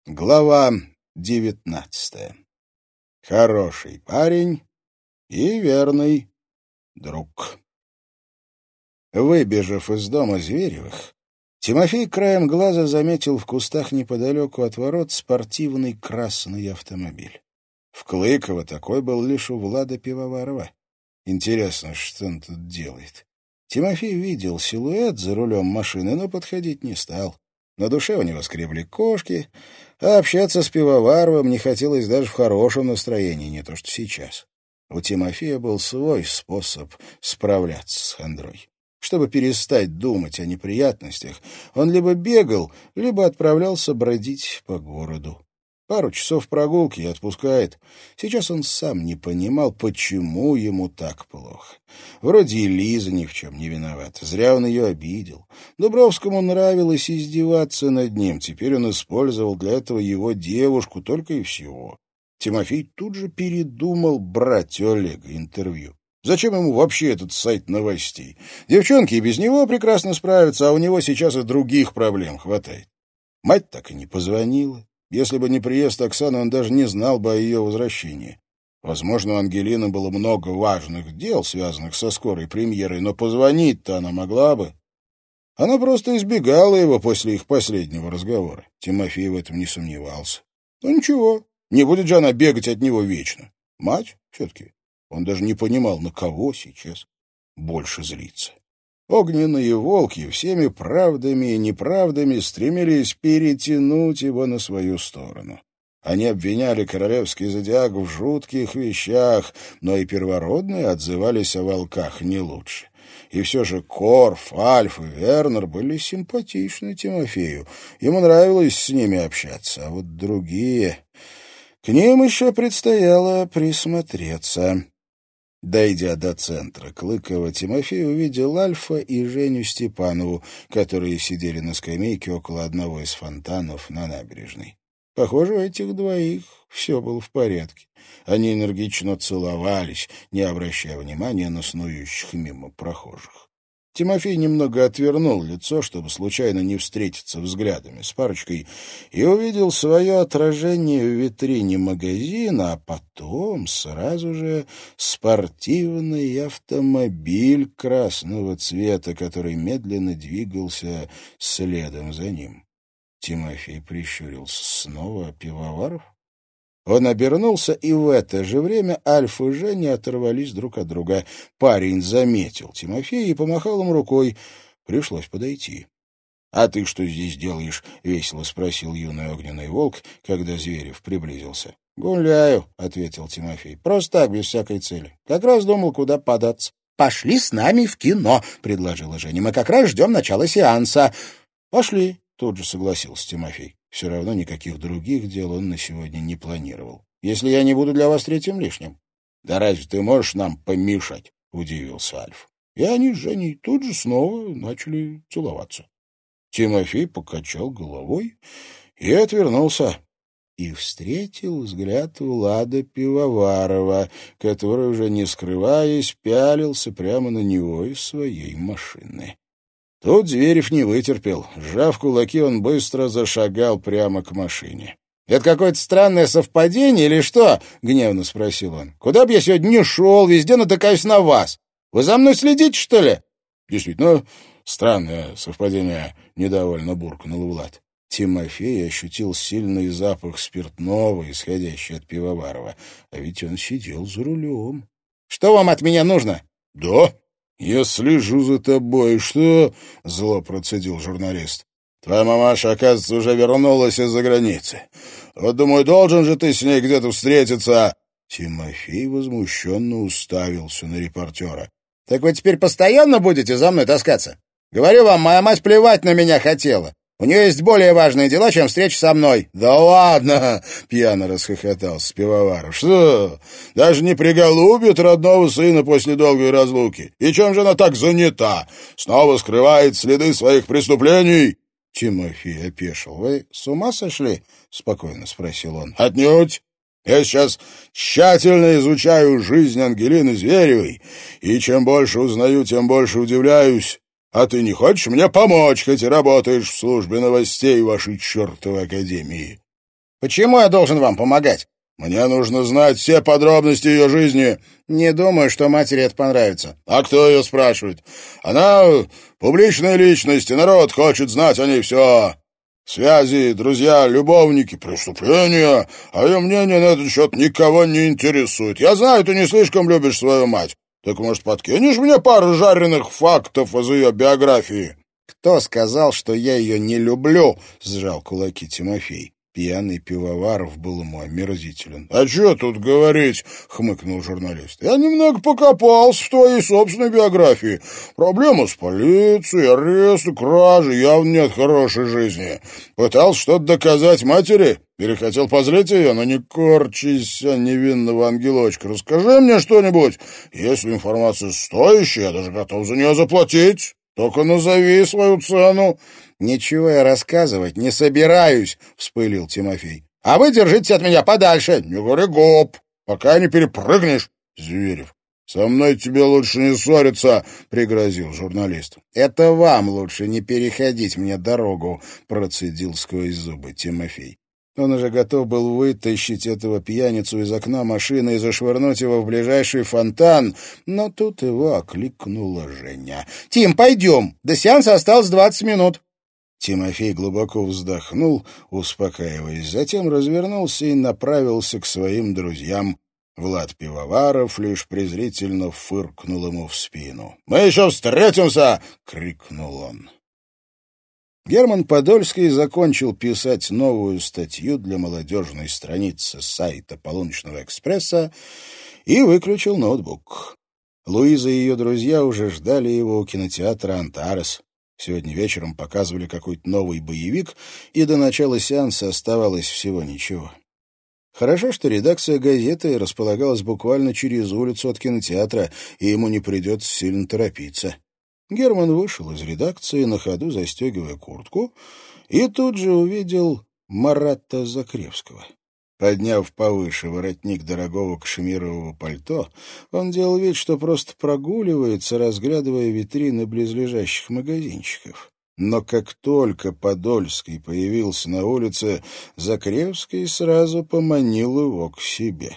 Глава 19. Хороший парень и верный друг. Выбежав из дома Зверевых, Тимофей краем глаза заметил в кустах неподалеку от ворот спортивный красный автомобиль. В Клыково такой был лишь у Влада Пивоварова. Интересно, что он тут делает. Тимофей видел силуэт за рулем машины, но подходить не стал. На душе у него скребли кошки, а общаться с Пивоваровым не хотелось даже в хорошем настроении, не то что сейчас. У Тимофея был свой способ справляться с хандрой. Чтобы перестать думать о неприятностях, он либо бегал, либо отправлялся бродить по городу. Пару часов прогулки и отпускает. Сейчас он сам не понимал, почему ему так плохо. Вроде и Лиза ни в чем не виновата. Зря он ее обидел. Дубровскому нравилось издеваться над ним. Теперь он использовал для этого его девушку только и всего. Тимофей тут же передумал брать у Олега интервью. Зачем ему вообще этот сайт новостей? Девчонки и без него прекрасно справятся, а у него сейчас и других проблем хватает. Мать так и не позвонила. Если бы не приезд Оксаны, он даже не знал бы о ее возвращении. Возможно, у Ангелины было много важных дел, связанных со скорой премьерой, но позвонить-то она могла бы. Она просто избегала его после их последнего разговора. Тимофей в этом не сомневался. Ну ничего, не будет же она бегать от него вечно. Мать все-таки. Он даже не понимал, на кого сейчас больше злиться. Огненные волки всеми правдами и неправдами стремились перетянуть его на свою сторону. Они обвиняли королевский зодиак в жутких вещах, но и первородные отзывались о волках не лучше. И все же Корф, Альф и Вернер были симпатичны Тимофею. Ему нравилось с ними общаться, а вот другие... К ним еще предстояло присмотреться. Дойдя до центра Клыкова, Тимофей увидел Альфа и Женю Степанову, которые сидели на скамейке около одного из фонтанов на набережной. Похоже, у этих двоих все было в порядке. Они энергично целовались, не обращая внимания на снующих мимо прохожих. Тимофей немного отвернул лицо, чтобы случайно не встретиться взглядами с парочкой, и увидел свое отражение в витрине магазина, а потом сразу же спортивный автомобиль красного цвета, который медленно двигался следом за ним. Тимофей прищурился. Снова Пивоваров? Он обернулся, и в это же время Альф и Женя оторвались друг от друга. Парень заметил Тимофея и помахал им рукой. Пришлось подойти. — А ты что здесь делаешь? — весело спросил юный огненный волк, когда Зверев приблизился. — Гуляю, — ответил Тимофей. — Просто так, без всякой цели. Как раз думал, куда податься. — Пошли с нами в кино, — предложила Женя. — Мы как раз ждем начала сеанса. — Пошли, — тут же согласился Тимофей. Все равно никаких других дел он на сегодня не планировал. «Если я не буду для вас третьим лишним». «Да разве ты можешь нам помешать?» — удивился Альф. И они с Женей тут же снова начали целоваться. Тимофей покачал головой и отвернулся. И встретил взгляд Влада Пивоварова, который, уже не скрываясь, пялился прямо на него из своей машины. Тут Зверев не вытерпел. Сжав кулаки, он быстро зашагал прямо к машине. — Это какое-то странное совпадение или что? — гневно спросил он. — Куда бы я сегодня ни шел, везде натыкаюсь на вас. Вы за мной следите, что ли? — Действительно, странное совпадение, — недовольно буркнул Влад. Тимофей ощутил сильный запах спиртного, исходящий от Пивоварова. А ведь он сидел за рулем. — Что вам от меня нужно? — Да. «Я слежу за тобой. Что?» — зло процедил журналист. «Твоя мамаша, оказывается, уже вернулась из-за границы. Вот, думаю, должен же ты с ней где-то встретиться». Тимофей возмущенно уставился на репортера. «Так вы теперь постоянно будете за мной таскаться? Говорю вам, моя мать плевать на меня хотела. У нее есть более важные дела, чем встреча со мной». «Да ладно!» — пьяно расхохотался Пивоваров. «Что? Даже не приголубит родного сына после долгой разлуки? И чем же она так занята? Снова скрывает следы своих преступлений?» Тимофей опешил. «Вы с ума сошли?» — спокойно спросил он. «Отнюдь. Я сейчас тщательно изучаю жизнь Ангелины Зверевой, и чем больше узнаю, тем больше удивляюсь. А ты не хочешь мне помочь, хоть и работаешь в службе новостей вашей чертовой академии?» Почему я должен вам помогать? Мне нужно знать все подробности ее жизни. Не думаю, что матери это понравится. А кто ее спрашивает? Она публичная личность, и народ хочет знать о ней все. Связи, друзья, любовники, преступления. А ее мнение на этот счет никого не интересует. Я знаю, ты не слишком любишь свою мать. Так, может, подкинешь мне пару жареных фактов из ее биографии? Кто сказал, что я ее не люблю? Сжал кулаки Тимофей. Пьяный Пивоваров был ему омерзителен. — А что тут говорить? — хмыкнул журналист. — Я немного покопался в твоей собственной биографии. Проблема с полицией, аресты, кражи явно не от хорошей жизни. Пытался что-то доказать матери? Или хотел позлить ее? Но не корчись, невинного ангелочка. Расскажи мне что-нибудь. Если информация стоящая, я даже готов за нее заплатить. Только назови свою цену. — Ничего я рассказывать не собираюсь, — вспылил Тимофей. — А вы держитесь от меня подальше. — Не говори гоп, пока не перепрыгнешь. — Зверев, со мной тебе лучше не ссориться, — пригрозил журналист. — Это вам лучше не переходить мне дорогу, — процедил сквозь зубы Тимофей. Он уже готов был вытащить этого пьяницу из окна машины и зашвырнуть его в ближайший фонтан, но тут его окликнула Женя. — Тим, пойдем, до сеанса осталось 20 минут. Тимофей глубоко вздохнул, успокаиваясь, затем развернулся и направился к своим друзьям. Влад Пивоваров лишь презрительно фыркнул ему в спину. — Мы еще встретимся! — крикнул он. Герман Подольский закончил писать новую статью для молодежной страницы сайта «Полуночного экспресса» и выключил ноутбук. Луиза и ее друзья уже ждали его у кинотеатра «Антарес». Сегодня вечером показывали какой-то новый боевик, и до начала сеанса оставалось всего ничего. Хорошо, что редакция газеты располагалась буквально через улицу от кинотеатра, и ему не придется сильно торопиться. Герман вышел из редакции, на ходу застегивая куртку, и тут же увидел Марата Закревского. Подняв повыше воротник дорогого кашемирового пальто, он делал вид, что просто прогуливается, разглядывая витрины близлежащих магазинчиков. Но как только Подольский появился на улице, Закревский сразу поманил его к себе.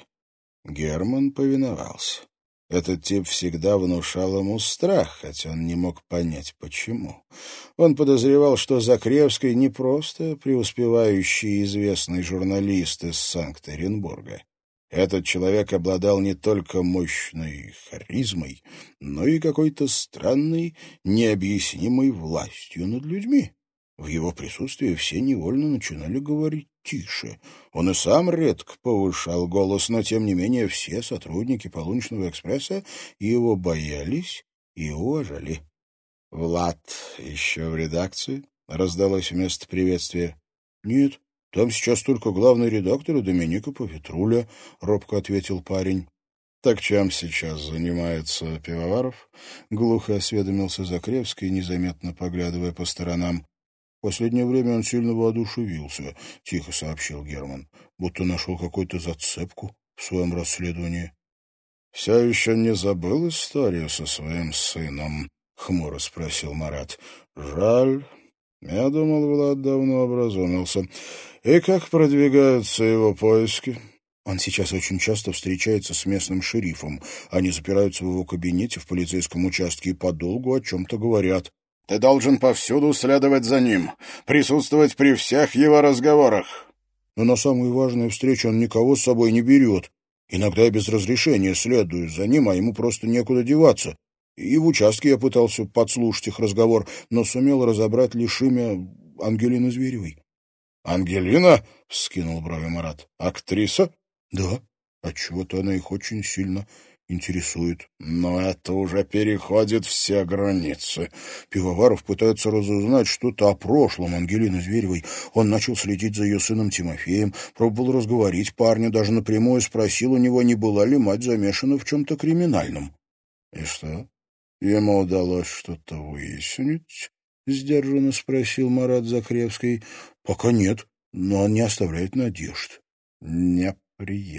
Герман повиновался. Этот тип всегда внушал ему страх, хотя он не мог понять, почему. Он подозревал, что Закревский не просто преуспевающий и известный журналист из Санкт-Петербурга. Этот человек обладал не только мощной харизмой, но и какой-то странной, необъяснимой властью над людьми. В его присутствии все невольно начинали говорить тише. Он и сам редко повышал голос, но, тем не менее, все сотрудники «Полуночного экспресса» его боялись и уважали. «Влад еще в редакции?» — раздалось вместо приветствия. «Нет, там сейчас только главный редактор и Доминика Поветруля», — робко ответил парень. «Так чем сейчас занимается Пивоваров?» — глухо осведомился Закревский, незаметно поглядывая по сторонам. «Последнее время он сильно воодушевился», — тихо сообщил Герман, «будто нашел какую-то зацепку в своем расследовании». «Все еще не забыл историю со своим сыном?» — хмуро спросил Марат. «Жаль. Я думал, Влад давно образумился. И как продвигаются его поиски?» «Он сейчас очень часто встречается с местным шерифом. Они запираются в его кабинете в полицейском участке и подолгу о чем-то говорят». «Ты должен повсюду следовать за ним, присутствовать при всех его разговорах». «Но на самые важные встречи он никого с собой не берет. Иногда я без разрешения следую за ним, а ему просто некуда деваться. И в участке я пытался подслушать их разговор, но сумел разобрать лишь имя Ангелины Зверевой». «Ангелина?» — вскинул брови Марат. «Актриса?» «Да. Отчего-то она их очень сильно интересует». «Но это уже переходит все границы». Пивоваров пытается разузнать что-то о прошлом Ангелины Зверевой. Он начал следить за ее сыном Тимофеем, пробовал разговорить парня, даже напрямую спросил у него, не была ли мать замешана в чем-то криминальном. «И что, ему удалось что-то выяснить?» — сдержанно спросил Марат Закревский. «Пока нет, но он не оставляет надежд». «Неприятно.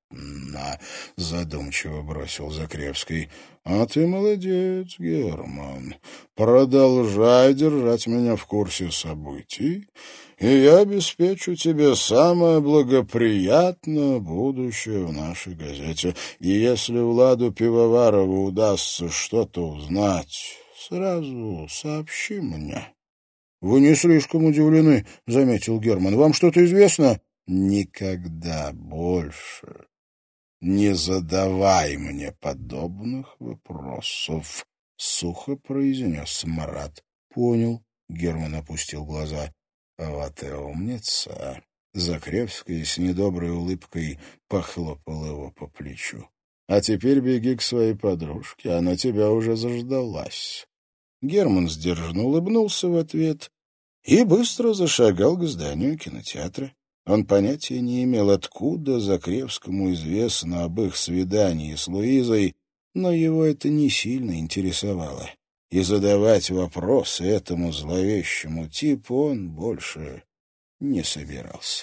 Задумчиво бросил Закревский. А ты молодец, Герман. Продолжай держать меня в курсе событий, и я обеспечу тебе самое благоприятное будущее в нашей газете. И если Владу Пивоварову удастся что-то узнать, сразу сообщи мне. — Вы не слишком удивлены, — заметил Герман. — Вам что-то известно? — Никогда больше не задавай мне подобных вопросов, — сухо произнес Марат. — Понял. Герман опустил глаза. — Вот и умница. Закревский с недоброй улыбкой похлопал его по плечу. — А теперь беги к своей подружке, она тебя уже заждалась. Герман сдержанно улыбнулся в ответ и быстро зашагал к зданию кинотеатра. Он понятия не имел, откуда Закревскому известно об их свидании с Луизой, но его это не сильно интересовало. И задавать вопросы этому зловещему типу он больше не собирался.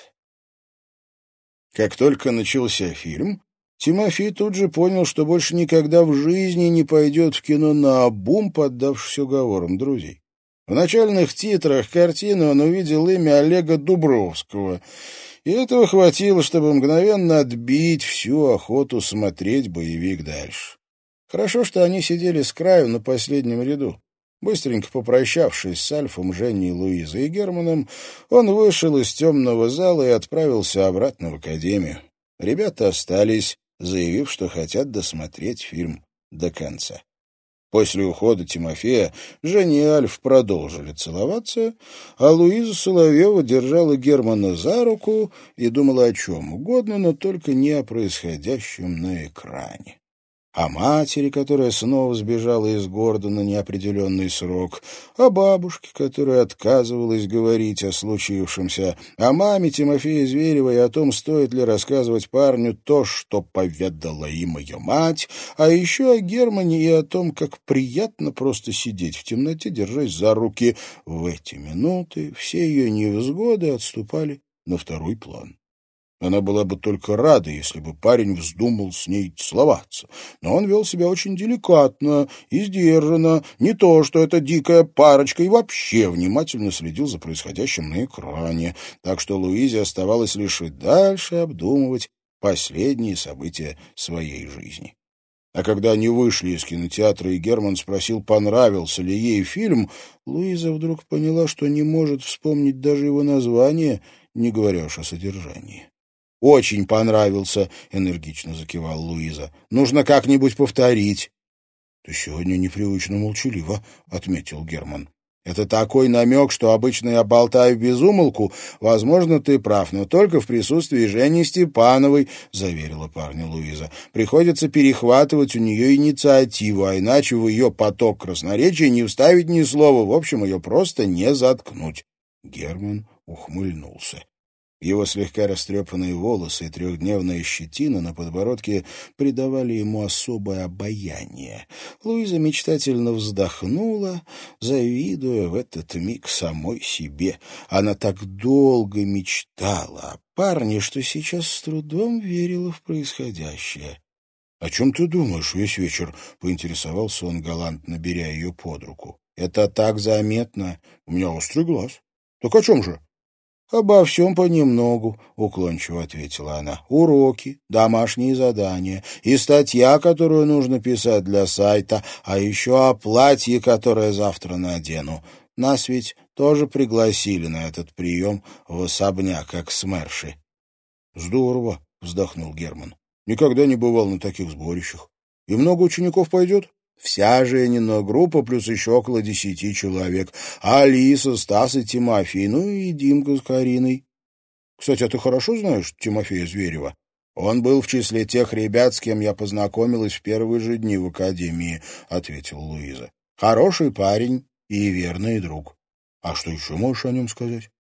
Как только начался фильм, Тимофей тут же понял, что больше никогда в жизни не пойдет в кино наобум, поддавшись уговорам друзей. В начальных титрах картины он увидел имя Олега Дубровского, и этого хватило, чтобы мгновенно отбить всю охоту смотреть боевик дальше. Хорошо, что они сидели с краю на последнем ряду. Быстренько попрощавшись с Альфом, Женей, Луизой и Германом, он вышел из темного зала и отправился обратно в академию. Ребята остались, заявив, что хотят досмотреть фильм до конца. После ухода Тимофея Женя и Альф продолжили целоваться, а Луиза Соловьева держала Германа за руку и думала о чем угодно, но только не о происходящем на экране. О матери, которая снова сбежала из города на неопределенный срок, о бабушке, которая отказывалась говорить о случившемся, о маме Тимофея Зверева и о том, стоит ли рассказывать парню то, что поведала им ее мать, а еще о Германе и о том, как приятно просто сидеть в темноте, держась за руки. В эти минуты все ее невзгоды отступали на второй план. Она была бы только рада, если бы парень вздумал с ней целоваться. Но он вел себя очень деликатно и сдержанно, не то что эта дикая парочка, и вообще внимательно следил за происходящим на экране. Так что Луизе оставалось лишь и дальше обдумывать последние события своей жизни. А когда они вышли из кинотеатра, и Герман спросил, понравился ли ей фильм, Луиза вдруг поняла, что не может вспомнить даже его название, не говоря уж о содержании. «Очень понравился», — энергично закивала Луиза. «Нужно как-нибудь повторить». «Ты сегодня непривычно молчалива», — отметил Герман. «Это такой намек, что обычно я болтаю без умолку. Возможно, ты прав, но только в присутствии Жени Степановой», — заверила парня Луиза. «Приходится перехватывать у нее инициативу, а иначе в ее поток красноречия не вставить ни слова. В общем, ее просто не заткнуть». Герман ухмыльнулся. Его слегка растрепанные волосы и трехдневная щетина на подбородке придавали ему особое обаяние. Луиза мечтательно вздохнула, завидуя в этот миг самой себе. Она так долго мечтала о парне, что сейчас с трудом верила в происходящее. — О чем ты думаешь весь вечер? — поинтересовался он, галантно беря ее под руку. — Это так заметно. У меня острый глаз. — Так о чем же? «Обо всем понемногу», — уклончиво ответила она. «Уроки, домашние задания и статья, которую нужно писать для сайта, а еще о платье, которое завтра надену. Нас ведь тоже пригласили на этот прием в особняк Эксмерши». «Здорово», — вздохнул Герман. «Никогда не бывал на таких сборищах. И много учеников пойдет?» «Вся Женина группа, плюс еще около 10 человек. Алиса, Стас и Тимофей, ну и Димка с Кариной». «Кстати, а ты хорошо знаешь Тимофея Зверева?» «Он был в числе тех ребят, с кем я познакомилась в первые же дни в академии», — ответила Луиза. «Хороший парень и верный друг». «А что еще можешь о нем сказать?»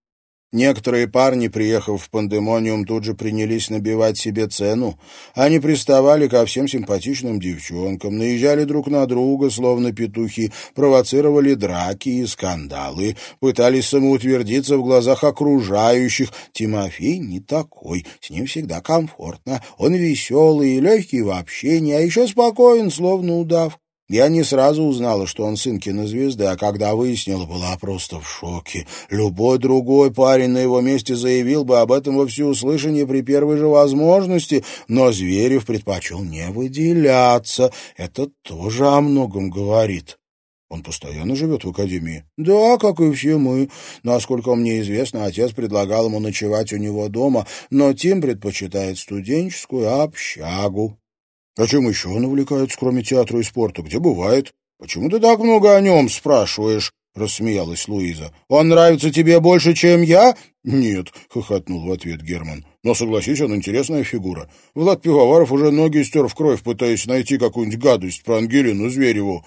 Некоторые парни, приехав в Пандемониум, тут же принялись набивать себе цену. Они приставали ко всем симпатичным девчонкам, наезжали друг на друга, словно петухи, провоцировали драки и скандалы, пытались самоутвердиться в глазах окружающих. Тимофей не такой, с ним всегда комфортно. Он веселый и легкий в общении, а еще спокоен, словно удав. Я не сразу узнала, что он сын кинозвезды, а когда выяснила, была просто в шоке. Любой другой парень на его месте заявил бы об этом во всеуслышание при первой же возможности, но Зверев предпочел не выделяться. Это тоже о многом говорит. Он постоянно живет в академии? Да, как и все мы. Насколько мне известно, отец предлагал ему ночевать у него дома, но Тим предпочитает студенческую общагу. А чем еще он увлекается, кроме театра и спорта? Где бывает? Почему ты так много о нем спрашиваешь? Рассмеялась Луиза. Он нравится тебе больше, чем я? Нет, хохотнул в ответ Герман. Но согласись, он интересная фигура. Влад Пивоваров уже ноги стер в кровь, пытаясь найти какую-нибудь гадость про Ангелину Звереву.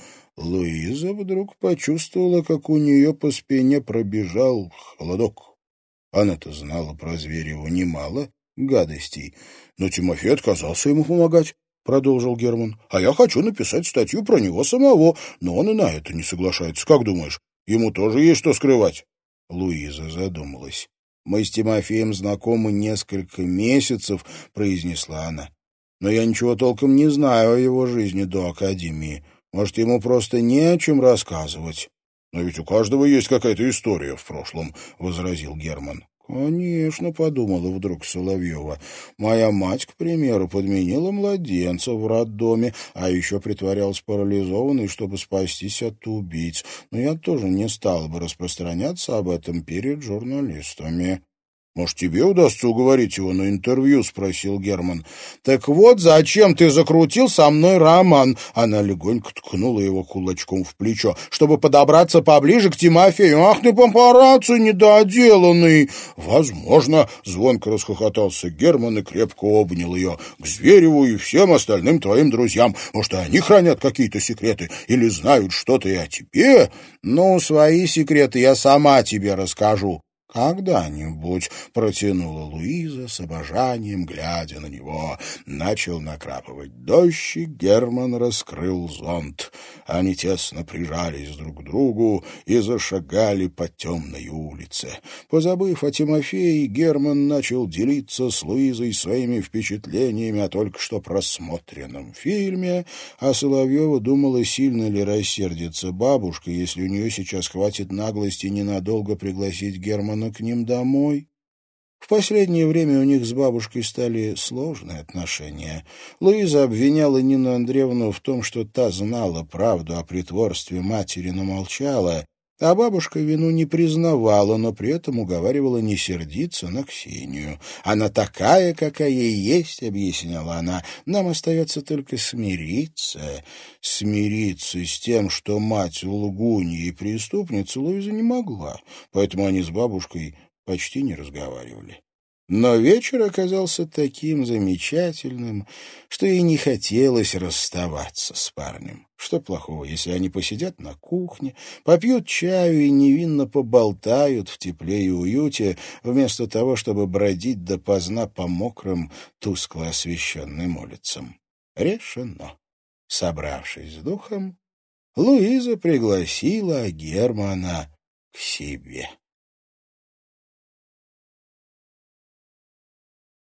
Луиза вдруг почувствовала, как у нее по спине пробежал холодок. Она-то знала про Звереву немало гадостей, но Тимофей отказался ему помогать. — продолжил Герман. — А я хочу написать статью про него самого, но он и на это не соглашается. Как думаешь, ему тоже есть что скрывать? Луиза задумалась. — Мы с Тимофеем знакомы несколько месяцев, — произнесла она. — Но я ничего толком не знаю о его жизни до академии. Может, ему просто не о чем рассказывать? — Но ведь у каждого есть какая-то история в прошлом, — возразил Герман. «Конечно», — подумала вдруг Соловьева. «Моя мать, к примеру, подменила младенца в роддоме, а еще притворялась парализованной, чтобы спастись от убийц. Но я тоже не стала бы распространяться об этом перед журналистами». «Может, тебе удастся уговорить его на интервью?» — спросил Герман. «Так вот, зачем ты закрутил со мной роман?» Она легонько ткнула его кулачком в плечо. «Чтобы подобраться поближе к Тимофею. Ах ты, папарацци недоделанный!» «Возможно!» — звонко расхохотался Герман и крепко обнял ее. «К Звереву и всем остальным твоим друзьям. Может, и они хранят какие-то секреты или знают что-то и о тебе? Ну, свои секреты я сама тебе расскажу». «Когда-нибудь», — протянула Луиза с обожанием, глядя на него. Начал накрапывать дождь, и Герман раскрыл зонт. Они тесно прижались друг к другу и зашагали по темной улице. Позабыв о Тимофее, Герман начал делиться с Луизой своими впечатлениями о только что просмотренном фильме, а Соловьева думала, сильно ли рассердится бабушка, если у нее сейчас хватит наглости ненадолго пригласить Германа к ним домой. В последнее время у них с бабушкой стали сложные отношения. Луиза обвиняла Нину Андреевну в том, что та знала правду о притворстве матери, но молчала, а бабушка вину не признавала, но при этом уговаривала не сердиться на Ксению. «Она такая, какая есть», — объясняла она. «Нам остается только смириться». Смириться с тем, что мать лгунья и преступница, Луиза не могла, поэтому они с бабушкой почти не разговаривали. Но вечер оказался таким замечательным, что ей не хотелось расставаться с парнем. Что плохого, если они посидят на кухне, попьют чаю и невинно поболтают в тепле и уюте, вместо того, чтобы бродить допоздна по мокрым, тускло освещенным улицам? Решено. Собравшись с духом, Луиза пригласила Германа к себе.